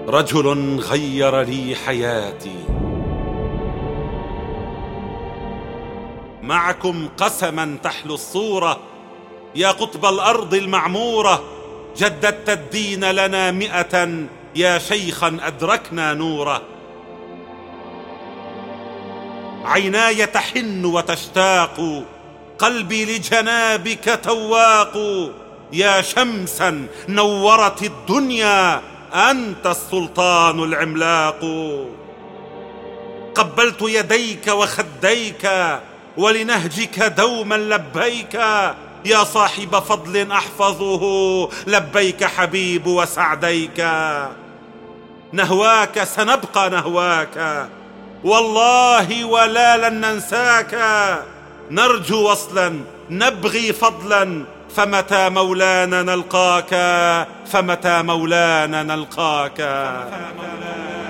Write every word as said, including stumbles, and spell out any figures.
رجل غير لي حياتي. معكم قسما تحلو الصورة يا قطب الأرض المعمورة، جددت الدين لنا مئة يا شيخا أدركنا نوره. عيناي تحن وتشتاق، قلبي لجنابك تواق، يا شمسا نورت الدنيا أنت السلطان العملاق. قبلت يديك وخديك ولنهجك دوما لبيك، يا صاحب فضل أحفظه لبيك حبيب وسعديك. نهواك سنبقى نهواك والله ولا لن ننساك، نرجو وصلا نبغي فضلا فمتى مولانا نلقاك، فمتى مولانا نلقاك.